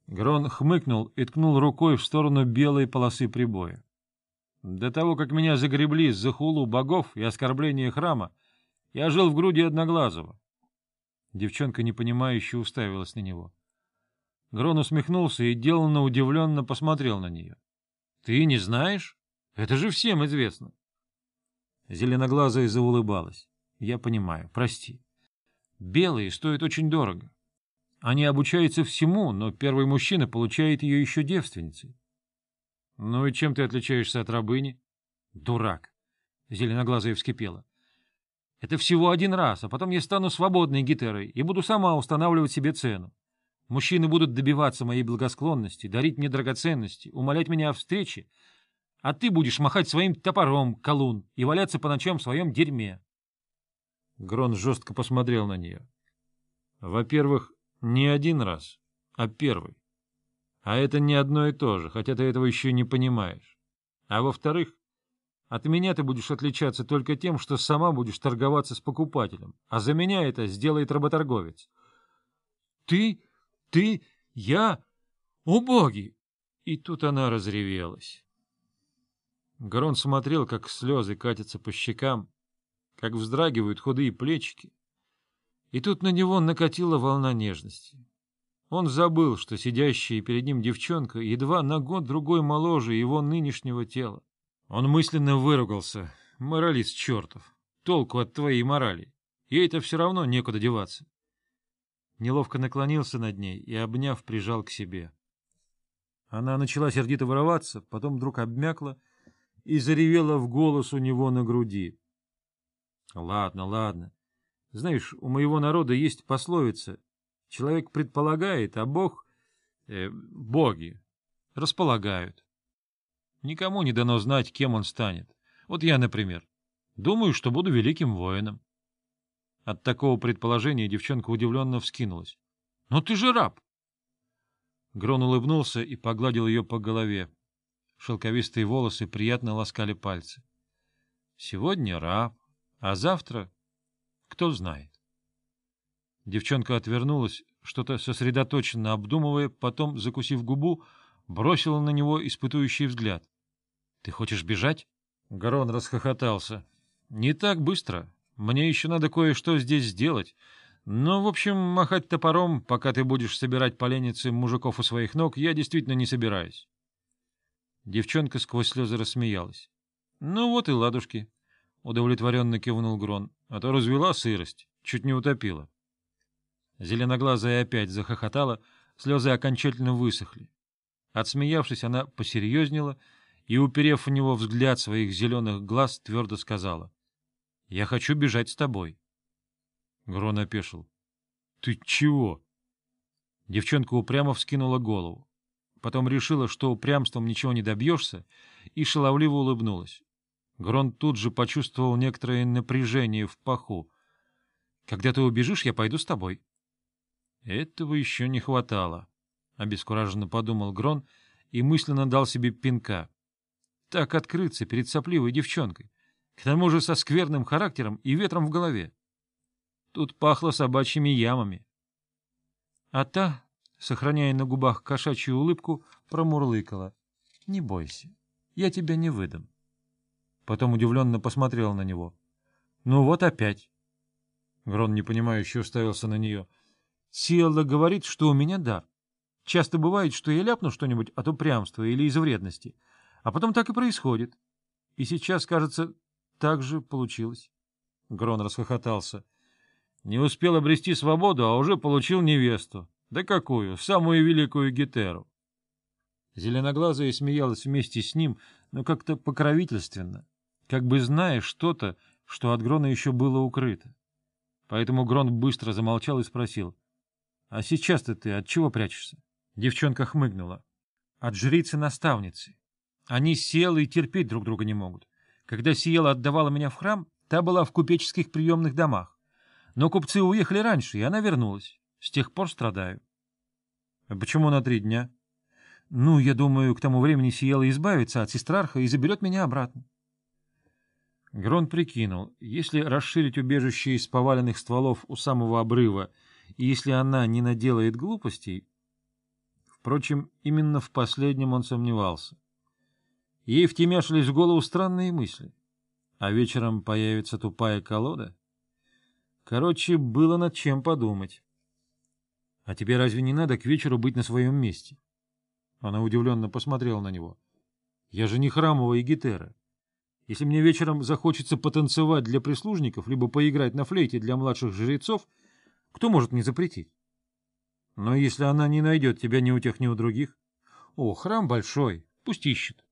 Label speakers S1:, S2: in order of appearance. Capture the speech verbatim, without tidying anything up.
S1: Грон хмыкнул и ткнул рукой в сторону белой полосы прибоя. До того, как меня загребли за хулу богов и оскорбление храма, я жил в груди Одноглазого. Девчонка непонимающе уставилась на него. Грон усмехнулся и деланно удивленно посмотрел на нее. — Ты не знаешь? Это же всем известно. Зеленоглазая заулыбалась. — Я понимаю, прости. Белые стоят очень дорого. Они обучаются всему, но первый мужчина получает ее еще девственницей. — Ну и чем ты отличаешься от рабыни? — Дурак! — Зеленоглазая вскипела. — Это всего один раз, а потом я стану свободной гетерой и буду сама устанавливать себе цену. Мужчины будут добиваться моей благосклонности, дарить мне драгоценности, умолять меня о встрече, а ты будешь махать своим топором, колун, и валяться по ночам в своем дерьме. Грон жестко посмотрел на нее. — Во-первых, не один раз, а первый. А это не одно и то же, хотя ты этого еще не понимаешь. А во-вторых, от меня ты будешь отличаться только тем, что сама будешь торговаться с покупателем, а за меня это сделает работорговец. — Ты... ты... я... О, боги! И тут она разревелась. Грон смотрел, как слезы катятся по щекам, как вздрагивают худые плечики, и тут на него накатила волна нежности. Он забыл, что сидящая перед ним девчонка едва на год-другой моложе его нынешнего тела. Он мысленно выругался. Моралист чертов. Толку от твоей морали. Ей-то все равно некуда деваться. Неловко наклонился над ней и, обняв, прижал к себе. Она начала сердито вырываться, потом вдруг обмякла и заревела в голос у него на груди. — Ладно, ладно. Знаешь, у моего народа есть пословица: человек предполагает, а Бог... Э, боги располагают. Никому не дано знать, кем он станет. Вот я, например, думаю, что буду великим воином. От такого предположения девчонка удивленно вскинулась. — Но ты же раб! Грон улыбнулся и погладил ее по голове. Шелковистые волосы приятно ласкали пальцы. — Сегодня раб, а завтра... кто знает. Девчонка отвернулась, что-то сосредоточенно обдумывая, потом, закусив губу, бросила на него испытующий взгляд. — Ты хочешь бежать? Грон расхохотался. — Не так быстро. Мне еще надо кое-что здесь сделать. Но, в общем, махать топором, пока ты будешь собирать поленницы мужиков у своих ног, я действительно не собираюсь. Девчонка сквозь слезы рассмеялась. — Ну вот и ладушки, — удовлетворенно кивнул Грон, — а то развела сырость, чуть не утопила. Зеленоглазая опять захохотала, слезы окончательно высохли. Отсмеявшись, она посерьезнела и, уперев в него взгляд своих зеленых глаз, твердо сказала: — Я хочу бежать с тобой. Грон опешил. — Ты чего? Девчонка упрямо вскинула голову. Потом решила, что упрямством ничего не добьешься, и шаловливо улыбнулась. Грон тут же почувствовал некоторое напряжение в паху. — Когда ты убежишь, я пойду с тобой. — Этого еще не хватало, — обескураженно подумал Грон и мысленно дал себе пинка. Так открыться перед сопливой девчонкой, к тому же со скверным характером и ветром в голове. Тут пахло собачьими ямами. А та, сохраняя на губах кошачью улыбку, промурлыкала: — Не бойся, я тебя не выдам. Потом удивленно посмотрела на него. — Ну вот опять. Грон непонимающе уставился на нее. — Сиэлла говорит, что у меня дар. Часто бывает, что я ляпну что-нибудь от упрямства или из вредности, а потом так и происходит. И сейчас, кажется, так же получилось. Грон расхохотался. — Не успел обрести свободу, а уже получил невесту. Да какую? Самую великую гетеру. Зеленоглазая смеялась вместе с ним, но как-то покровительственно, как бы зная что-то, что от Грона еще было укрыто. Поэтому Грон быстро замолчал и спросил: — А сейчас-то ты от чего прячешься? Девчонка хмыкнула. — От жрицы-наставницы. Они с Сиэллой терпеть друг друга не могут. Когда Сиэлла отдавала меня в храм, та была в купеческих приемных домах. Но купцы уехали раньше, и она вернулась. С тех пор страдаю. — А почему на три дня? — Ну, я думаю, к тому времени Сиэлла избавится от сестрарха и заберет меня обратно. Грон прикинул, если расширить убежище из поваленных стволов у самого обрыва, и если она не наделает глупостей... Впрочем, именно в последнем он сомневался. Ей втемяшились в голову странные мысли. А вечером появится тупая колода? Короче, было над чем подумать. — А тебе разве не надо к вечеру быть на своем месте? Она удивленно посмотрела на него. — Я же не храмовая гитара. Если мне вечером захочется потанцевать для прислужников, либо поиграть на флейте для младших жрецов, кто может мне запретить? Но если она не найдет тебя ни у тех, ни у других... О, храм большой, пусть ищет.